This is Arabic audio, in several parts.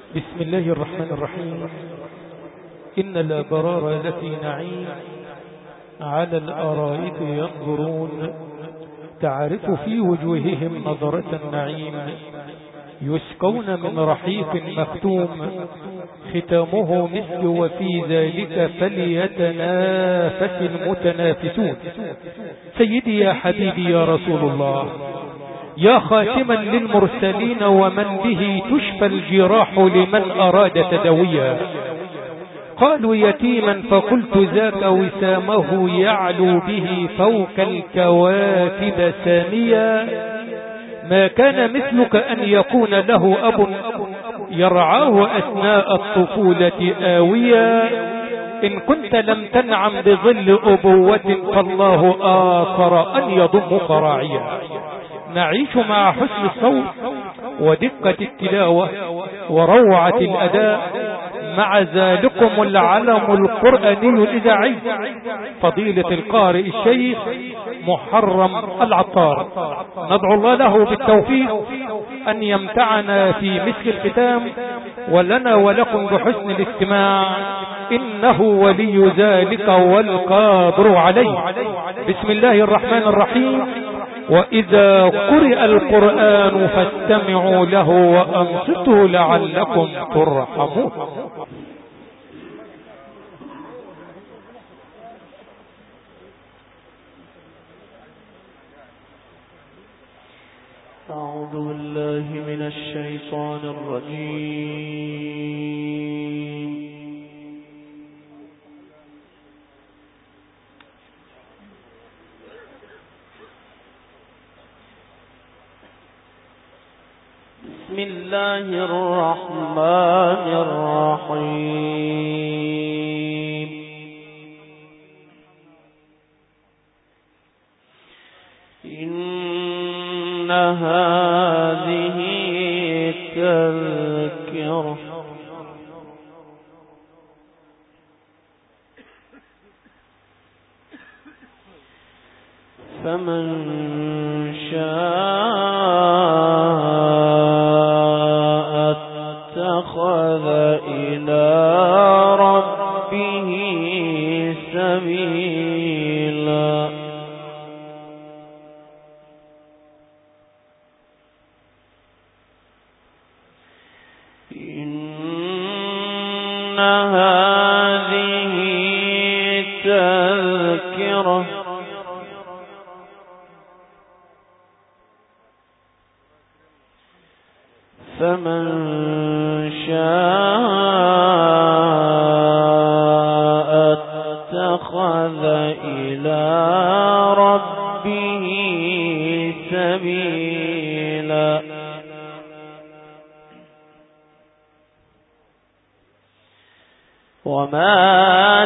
بسم الله الرحمن الرحيم. إن الأبرار لفي نعيم على الأرائك ينظرون تعرف في وجوههم نظرة النعيم يسقون من رحيق مختوم ختامه مسك وفي ذلك فليتنافس المتنافسون. سيدي يا حبيبي يا رسول الله، يا خاتما للمرسلين ومن به تشفى الجراح لمن أراد تدويا. قالوا يتيما فقلت ذاك وسامه يعلو به فوق الكواكب ساميا. ما كان مثلك أن يكون له أب يرعاه أثناء الطفولة آويا. إن كنت لم تنعم بظل أبوة فالله آثر أن يضمك راعيا. نعيش مع حسن الصوت ودقة التلاوة وروعة الأداء مع ذلكم العلم القرآني الإذاعي فضيلة القارئ الشيخ محرم العطار. ندعو الله له بالتوفيق أن يمتعنا في مسك الختام ولنا ولكم بحسن الاستماع، إنه ولي ذلك والقادر عليه. بسم الله الرحمن الرحيم. وإذا قرئ القرآن فاستمعوا له وأنصتوا لعلكم ترحمون. أعوذ بالله من الشيطان الرجيم. بسم الله الرحمن الرحيم. إن هذه تذكرة فمن شاء اتخذ إلى ربه سبيلا. إن هذه تذكرة فمن شاء اتخذ إلى ربه سبيلا. وما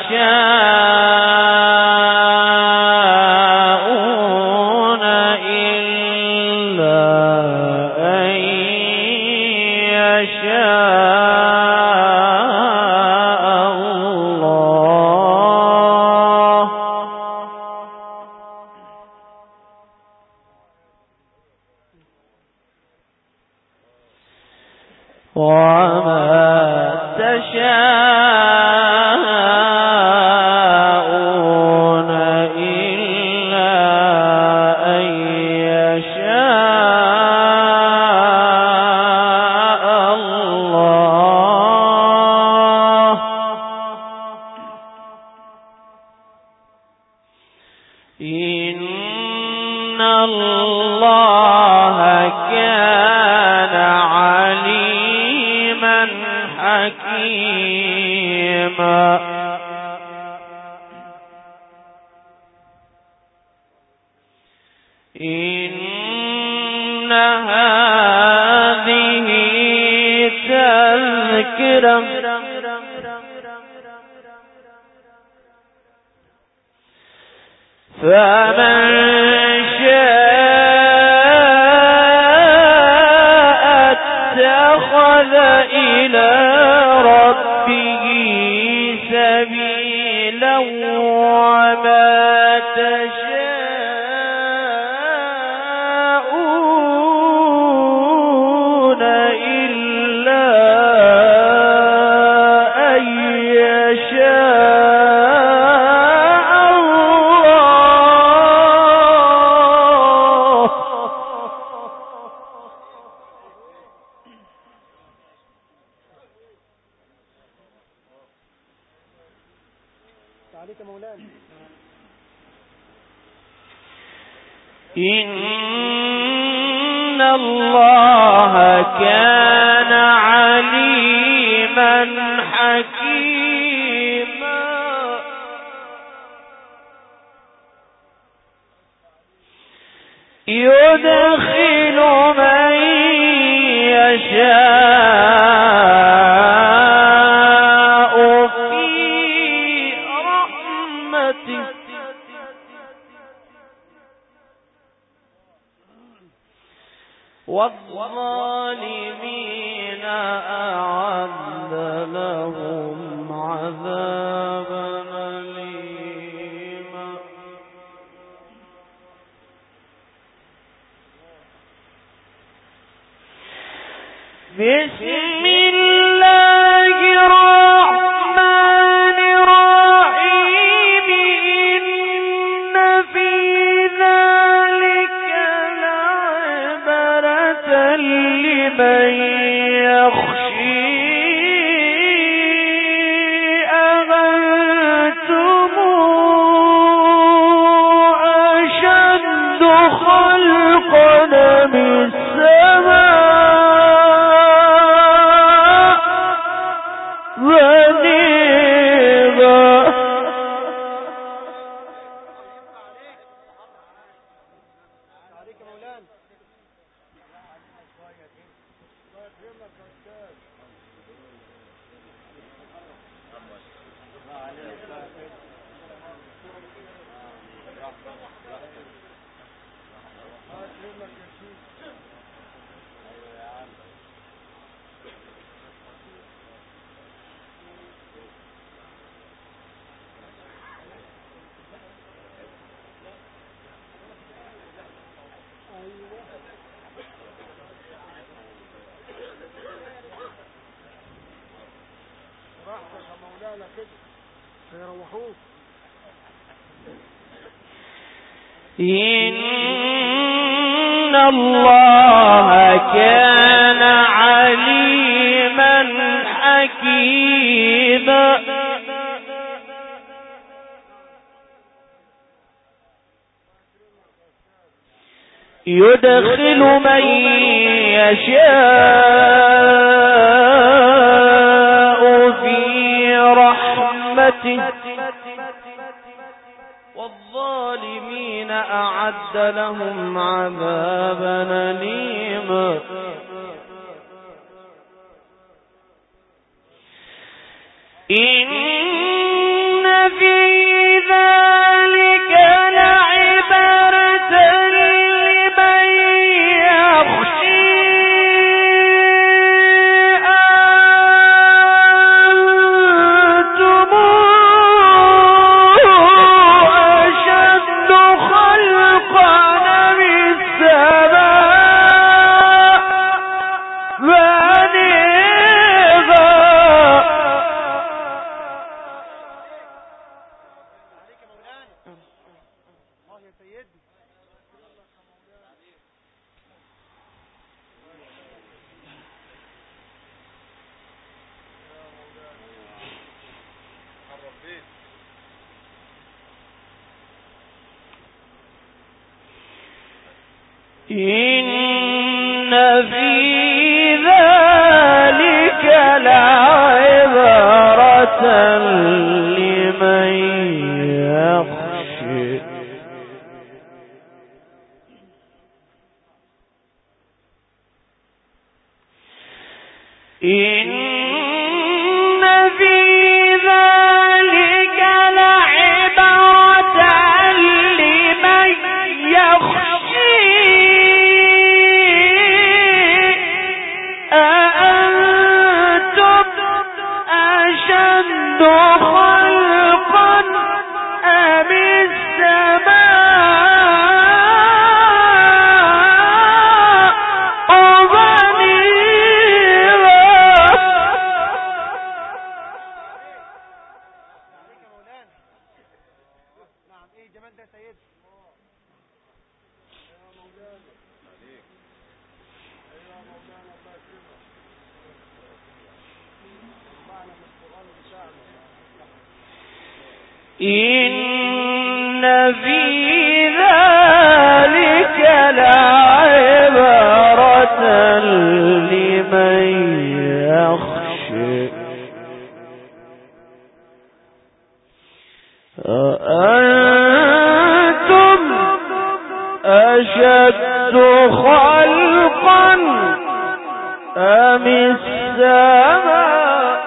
تشاءون إلا أن يشاء الله. وما تشاءون إلا أن يشاء الله. إن الله كان عليما حكيما. إن هذه تذكرة فمن شاء اتخذ إلى ربه سبيلا. وما تشاءون إلا إن الله كان عليما حكيما يدخل من يشاء في رحمته والظالمين أعد لهم عذابا أليما. بسم الله الرحمن الرحيم. إن في ذلك لعبرة لمن يخشي أأنتم أشد خلقا من السماء إن الله كان عليما حكيما يدخل من يشاء في رحمته والظالمين أعد لهم عذابا أليما. إن في ذلك لعبرة لمن يخشي أأنتم أشد خلقا من السماء بنيها. إن في ذلك لعبرة لمن يخشى. إن في ذلك لعبرة لمن يخشى أأنتم أشد خلقا أم السماء إن في ذلك لعبرة لمن يخشى أأنتم أشد خلقا أم السماء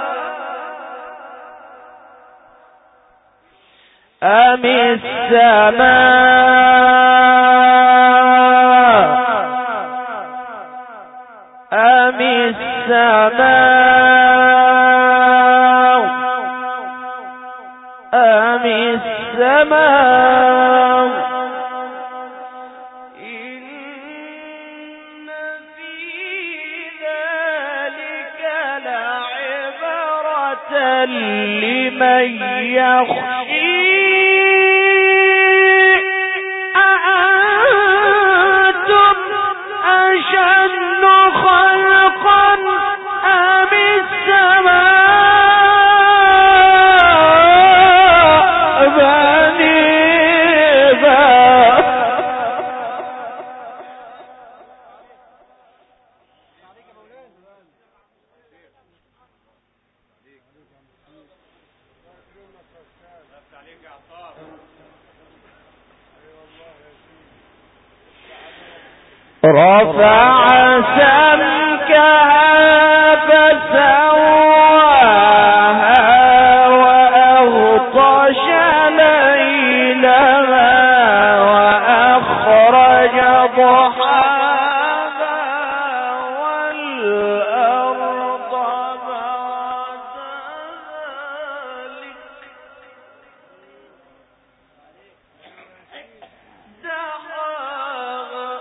إن في ذلك لعبرة لمن يخشى أأنتم أشد خلقا أم السماء بنيها رفع سمكها فسواها وأغطش ليلها وأخرج ضحاها والأرض بعد ذلك دحاها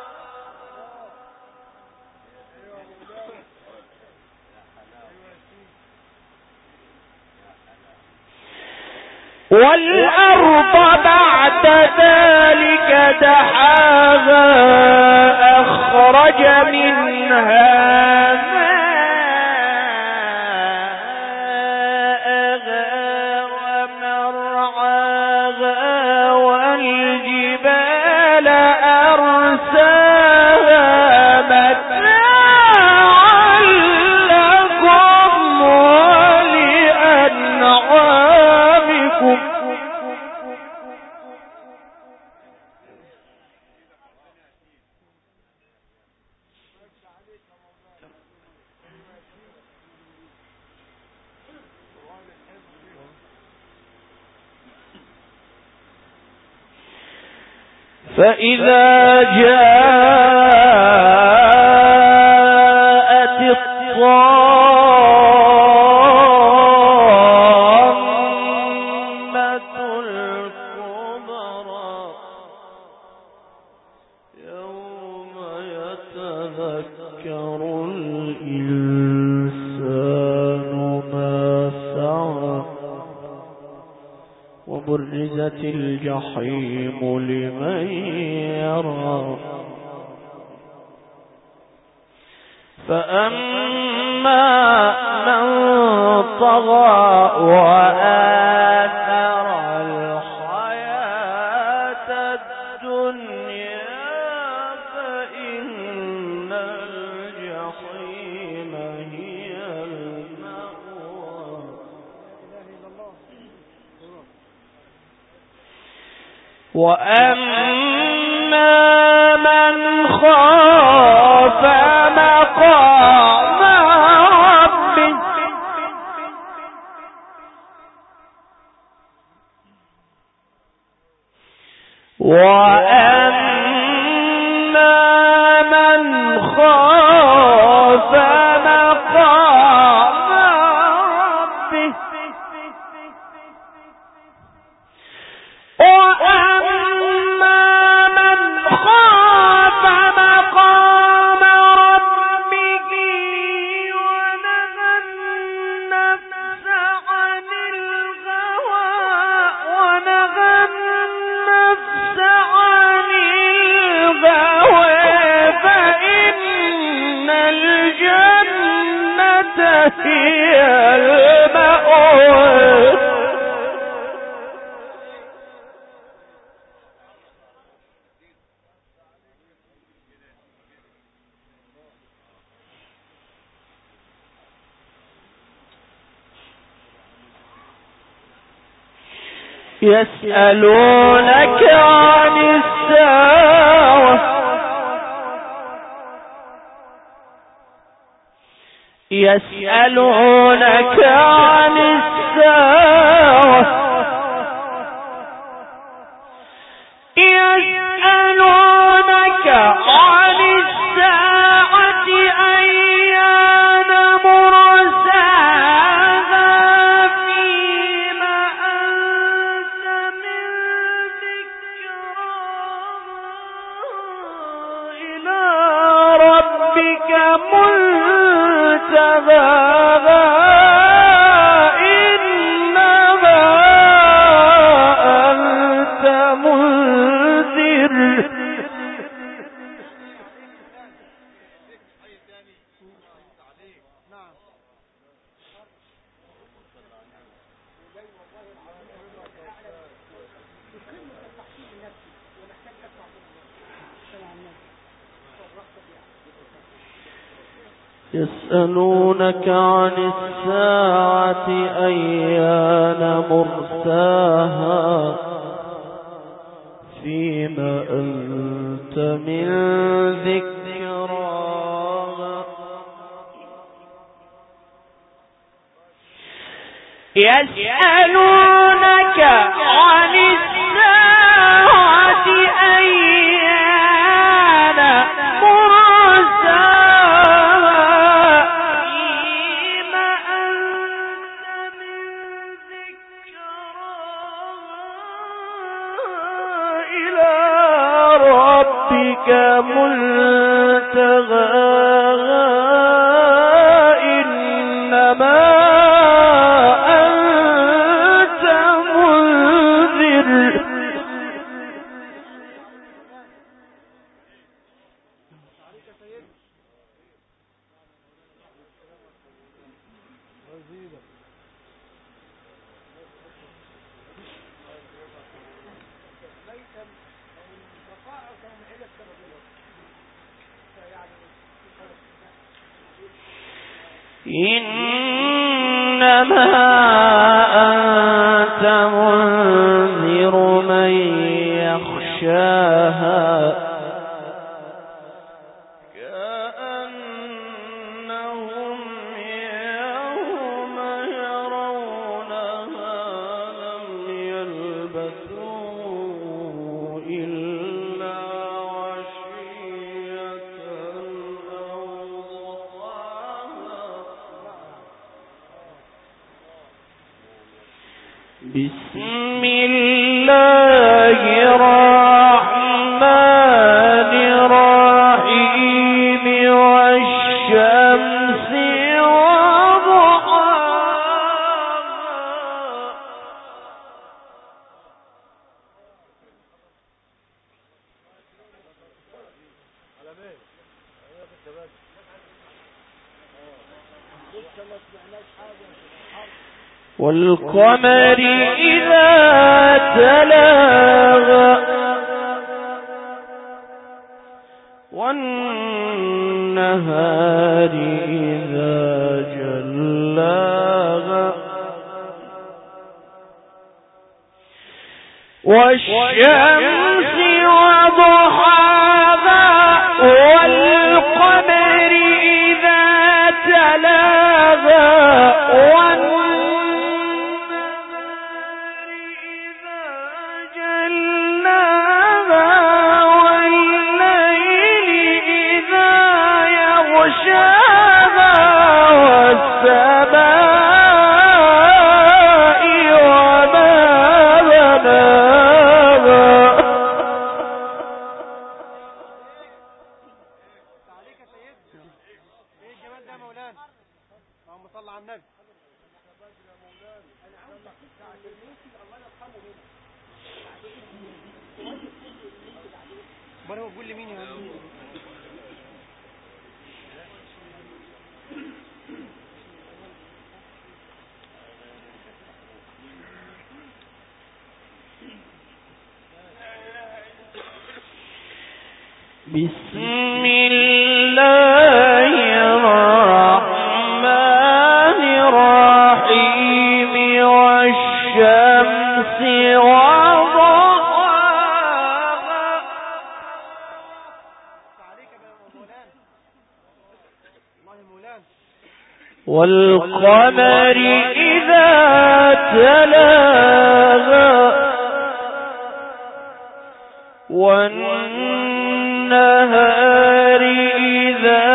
والأرض بعد ذلك دحاها أخرج منها ماءها ومرعاها والجبال أرساها متاعا لكم ولأنعامكم فإذا جاءت الطامة الكبرى يوم يتذكر الإنسان ما سعى وبرزت الجحيم لمن يرى فأما من طغى وآثر الحياة الدنيا فإن الجحيم هي المأوى وأما من خاف مقام ربه وأما من خاف مقام ربه هي المأوى يسألونك عن الساعة يسألونك عن الساعة يسألونك عن الساعة أيان مرساها فيما أنت من ذكراها إلى ربك منتهاها إنما أنت منذر يسألونك عن الساعة أيان مرساها فيما أنت من ذكراها يسألونك عن الساعة أيان مرساها فيما أنت من ذكراها إلى ربك منتهاها إنما إنما أنت منذر من يخشاها كأنهم يوم يرونها لم يلبثوا إلا عشية أو بسم الله الرحمن الرحيم والشمس والقمر إذا تلاها والنهار إذا جلاها والشمس وضحاها والقمر إذا تلاها بسم الله الرحمن الرحيم والشمس والقمر إذا تلاها والنهار إذا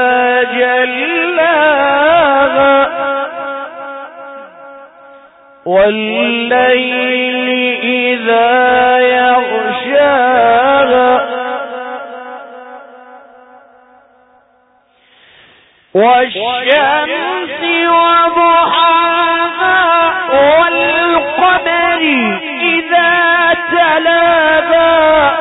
جلاها والليل إذا يغشاها والشمس وضحاها والقمر إذا تلاها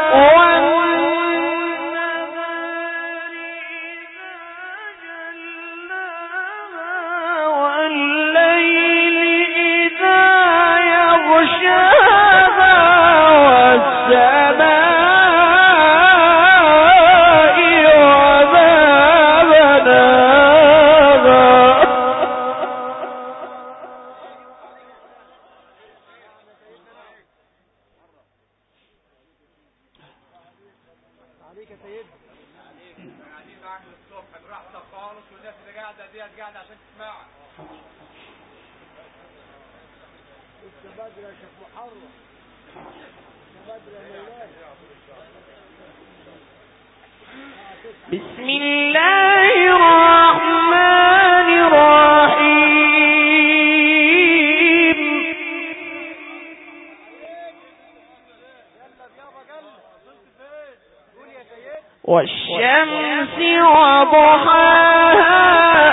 والنهار إذا جلاها والليل إذا يغشاها والسماء بسم الله الرحمن الرحيم والشمس وضحاها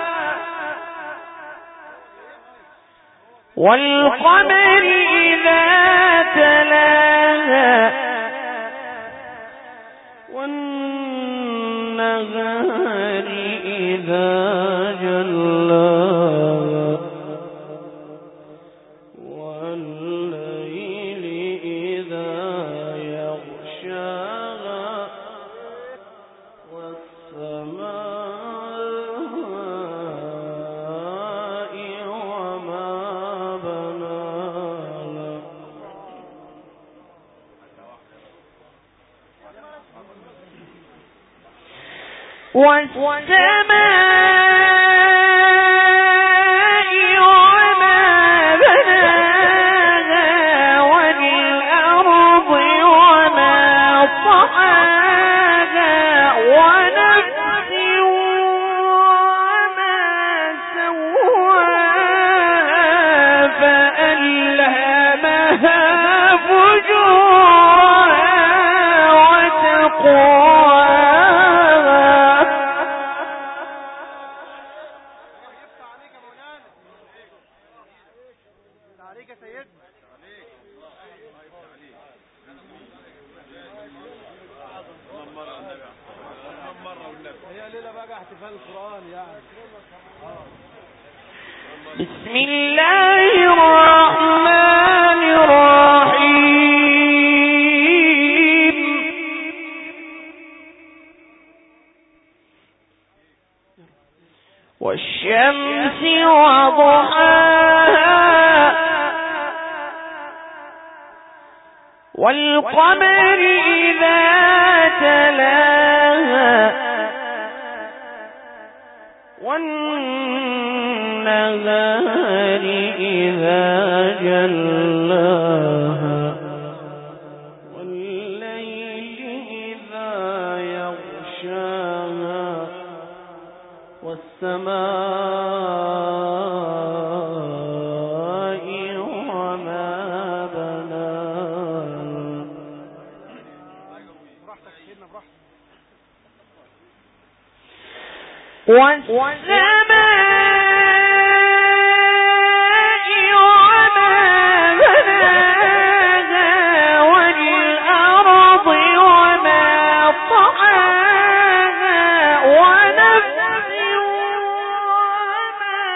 والقمر إذا تلاها والنهار إذا جلاها والليل إذا يغشاها والسماء وما بناها والسماء وما بناها والأرض وما طحاها ونفس وما سواها فألهمها فجورها وتقواها بسم الله الرحمن الرحيم والشمس وضحاها والقمر إذا تلاها والنهار إذا جلاها والليل إذا يغشاها والسماء وما بناها والسماء وما بناها والأرض وما طحاها ونفس وما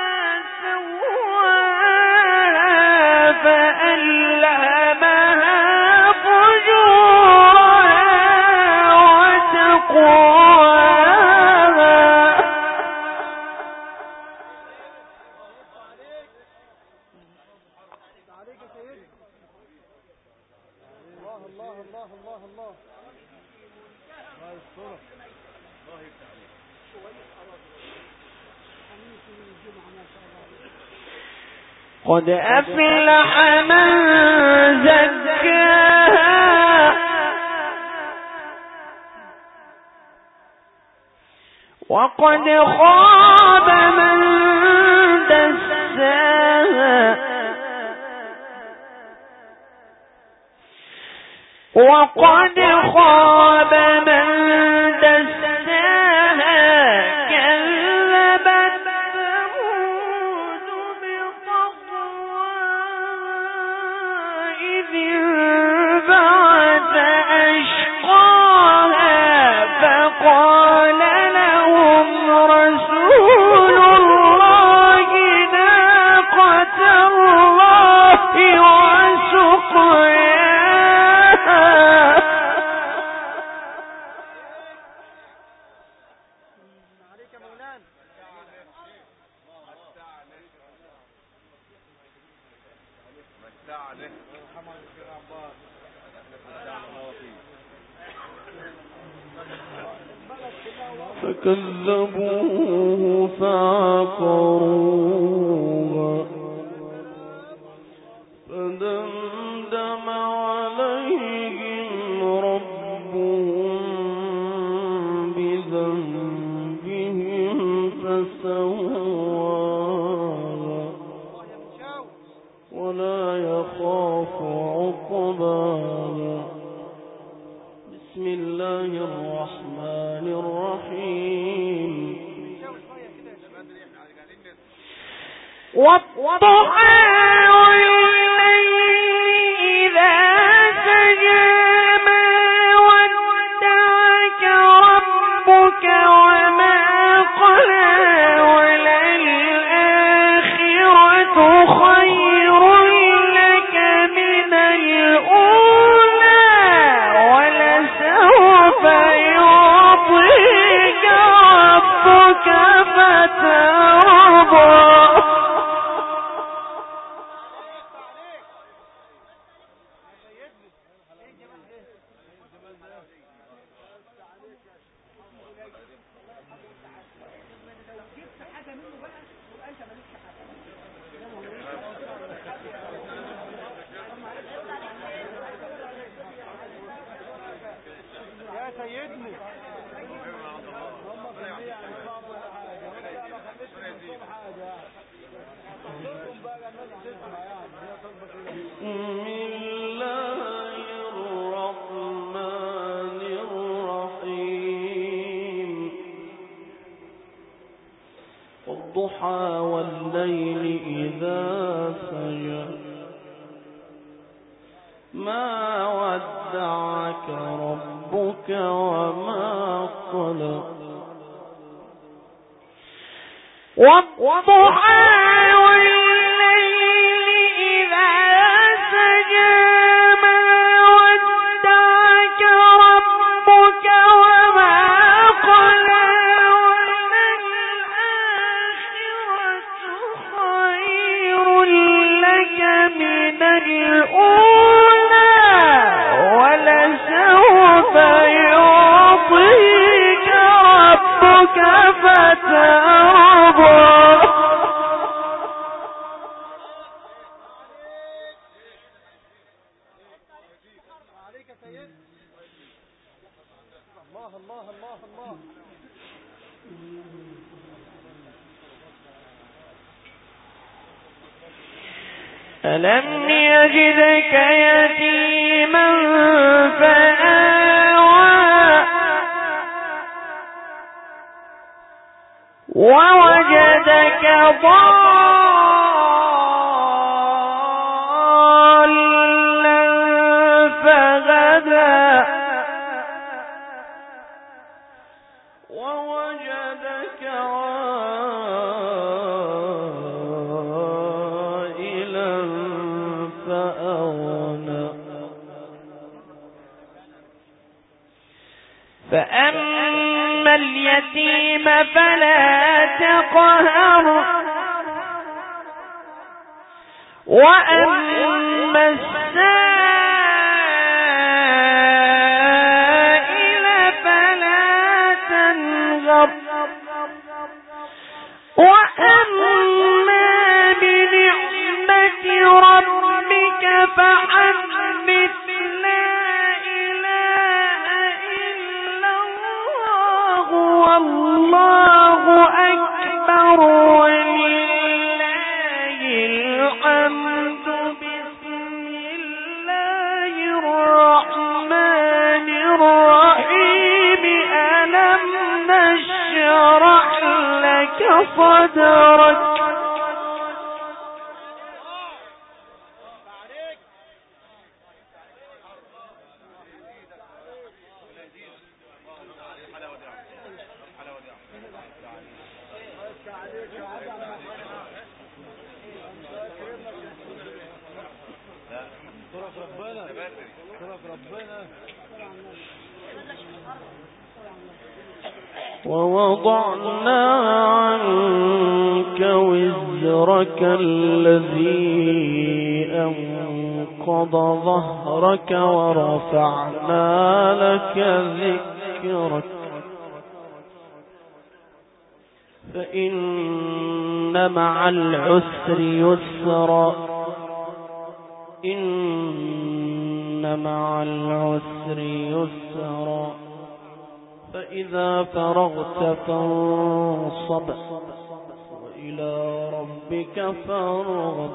سواها فألهمها فجورها وتقواها قد أفلح من زكاها وقد خاب من دساها وقد خاب من دساها كذبت ثمود بطغواها إذ انبعث أشقاها فقال لهم رسول الله ناقة الله وسقياها. فكذبوه فعقروها فدمدم عليهم ربهم بذنبهم فسواها ولا يخاف عقباها. بسم الله الرحمن الرحيم. والضحى والليل إذا سجى ما ودعك ربك وما قلى وللآخرة خير لك من الأولى ولسوف يعطيك ربك فترضى. والضحى والليل إذا سجى ما ودعك ربك وما قلى والضحى والليل إذا سجى ما ودعك ربك وما قلى وللآخرة خير لك من الأولى ولسوف يعطيك ربك فترضى. ألم يجدك يتيما فآوى ووجدك ضالا فهدى ووجدك عائلا فأغنى فأما اليتيم فلا تقهر وأما السائل فلا تنهر فحدث لا إله إلا الله والله أكبر ولله الحمد بسم الله الرحمن الرحيم ألم نشرح لك صدرك ووضعنا عنك وزرك الذي أنقض ظهرك ورفعنا لك ذكرك فإن مع العسر يسرا إن مع العسر يسرا فإذا فرغت فانصب وإلى ربك فارغب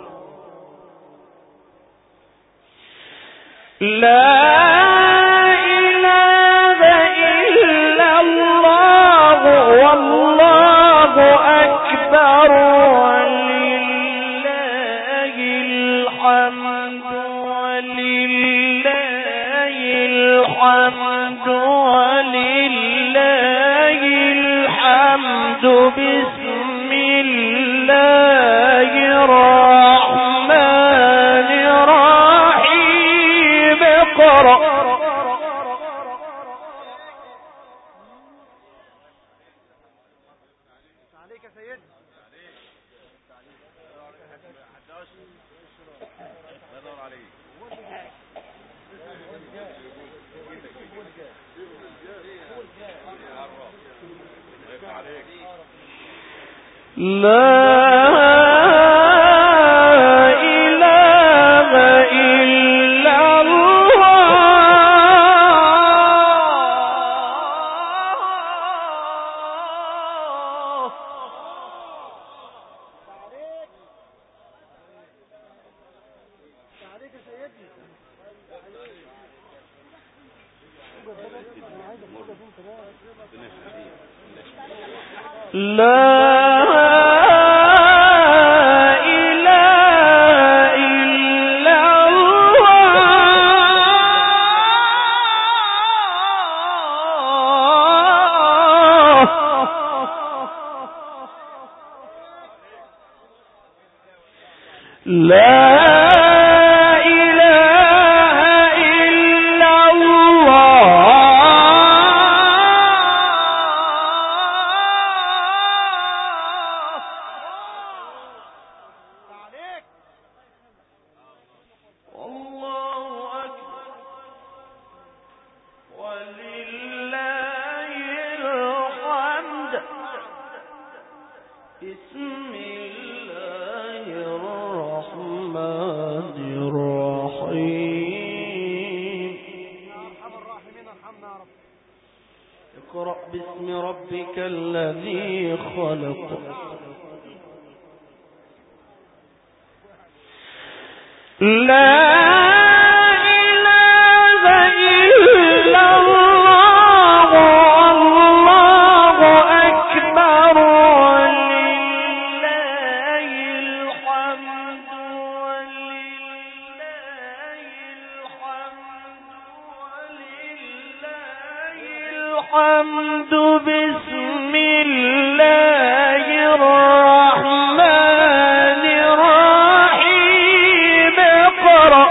لا إله إلا الله والله أكبر ولله الحمد ولله الحمد ولله الحمد بسم الله الرحمن الرحيم اقرأ عليك سيدي لا إله إلا الله اقرأ باسم ربك الذي خلق لا إله إلا الله والله أكبر ولله الحمد ولله الحمد ولله الحمد بسم الله الرحمن الرحيم اقرأ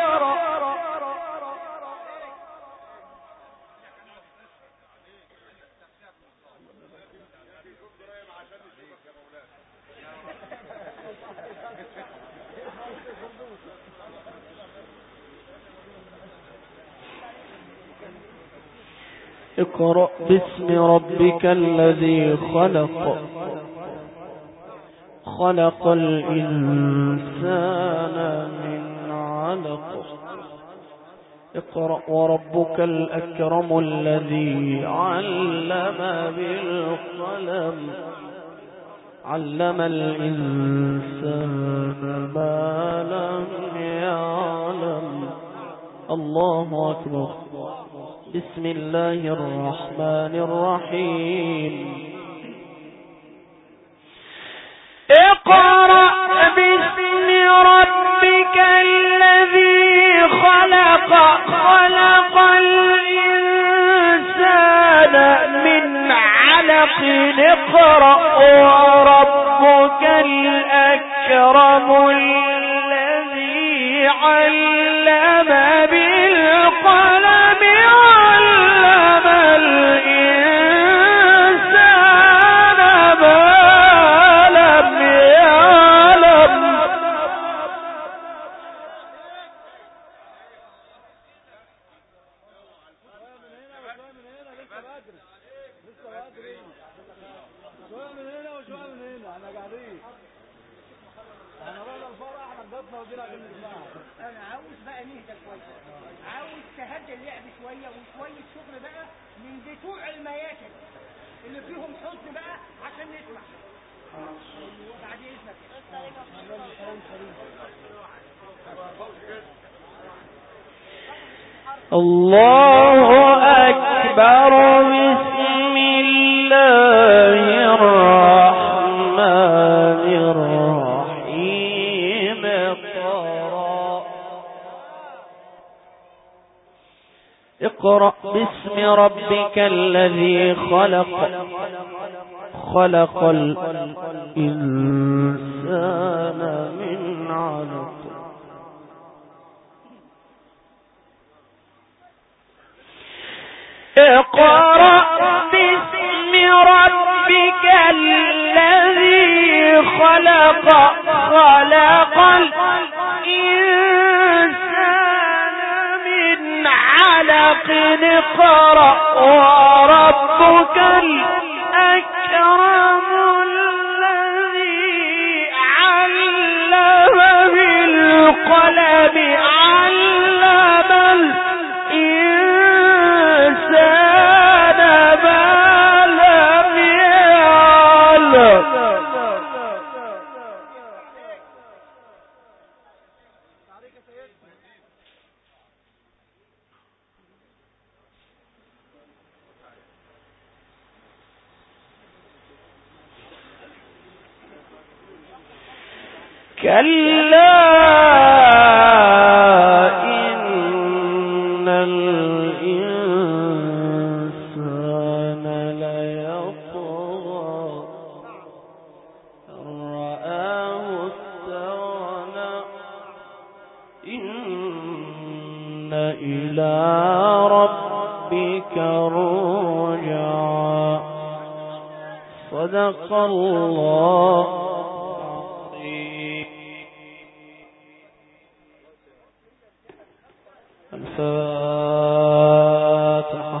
اقرأ باسم ربك الذي خلق خلق الإنسان من علق اقرأ وربك الأكرم الذي علم بالقلم علم الإنسان ما لم يعلم. الله أكبر. بسم الله الرحمن الرحيم. اقرأ باسم ربك الذي خلق خلق الإنسان من علق اقرأ وربك الأكرم الذي علم بالقلم علم الإنسان ما لم يعلم. انا عاوز بقى نهدى شويه، عاوز تهدى اللعب شويه وشويه شغل بقى من بتوع المياتم اللي فيهم حزن بقى عشان نسمع. بعد اذنك الله أكبر. بسم الله الرحمن الرحيم. اقرأ باسم ربك الذي خلق خلق الإنسان من علق اقرأ باسم ربك الذي خلق خلق الإنسان من علق اقرأ وربك الأكرم الذي علم بالقلم علم الإنسان ما لم يعلم. كلا إن الإنسان ليطغى رآه استغنى إن إلى ربك الرجعى. صدق الله. الفاتحة.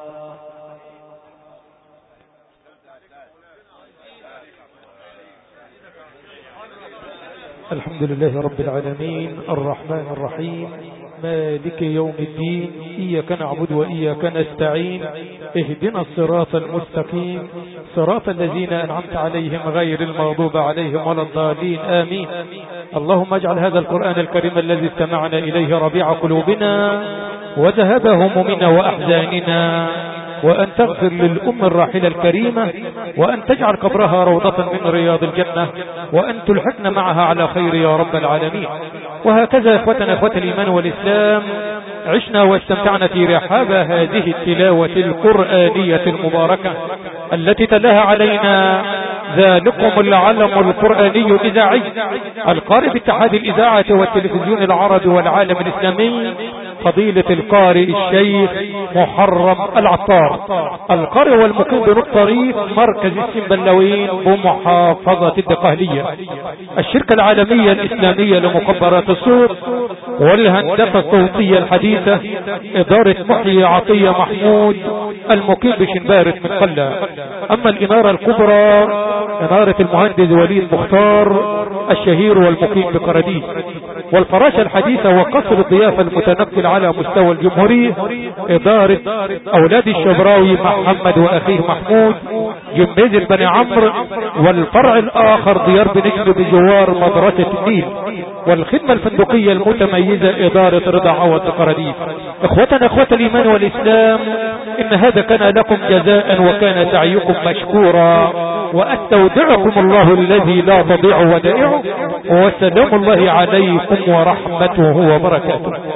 الحمد لله رب العالمين الرحمن الرحيم مالك يوم الدين إياك نعبد وإياك نستعين اهدنا الصراط المستقيم صراط الذين أنعمت عليهم غير المغضوب عليهم ولا الضالين آمين. اللهم اجعل هذا القرآن الكريم الذي استمعنا إليه ربيع قلوبنا وذهب همومنا وأحزاننا، وأن تغفر للأم الراحلة الكريمة، وأن تجعل قبرها روضة من رياض الجنة، وأن تلحقنا معها على خير يا رب العالمين. وهكذا إخوتنا إخوة الإيمان والإسلام عشنا واستمتعنا في رحاب هذه التلاوة القرآنية المباركة التي تلاها علينا ذلكم العلم القرآني الإذاعي القارئ باتحاد الإذاعة والتلفزيون العربي والعالم الإسلامي فضيلة القارئ الشيخ محرم العطار، القارئ والمقيم بالطريق مركز السنبلاوين بمحافظة الدقهلية، الشركة العالمية الإسلامية لمخابرات الصوت والهندسة الصوتية الحديثة إدارة محيي عطية محمود المقيم بشنبارة من قلة. أما الإنارة الكبرى إنارة المهندس وليد مختار الشهير والمقيم بقراديس. والفراشة الحديثة وقصر الضيافة المتنقل على مستوى الجمهورية إدارة أولاد الشبراوي محمد وأخيه محمود جميز بني عمرو. والفرع الآخر ديار بنجم بجوار مدرسة النيل. والخدمة الفندقية المتميزة إدارة رضا عوض قراديس. إخوتنا إخوة الإيمان والإسلام، إن هذا كان لكم جزاء وكان سعيكم مشكورا، وأستودعكم الله الذي لا تضيع ودائعه، وسلام الله عليكم ورحمته وبركاته.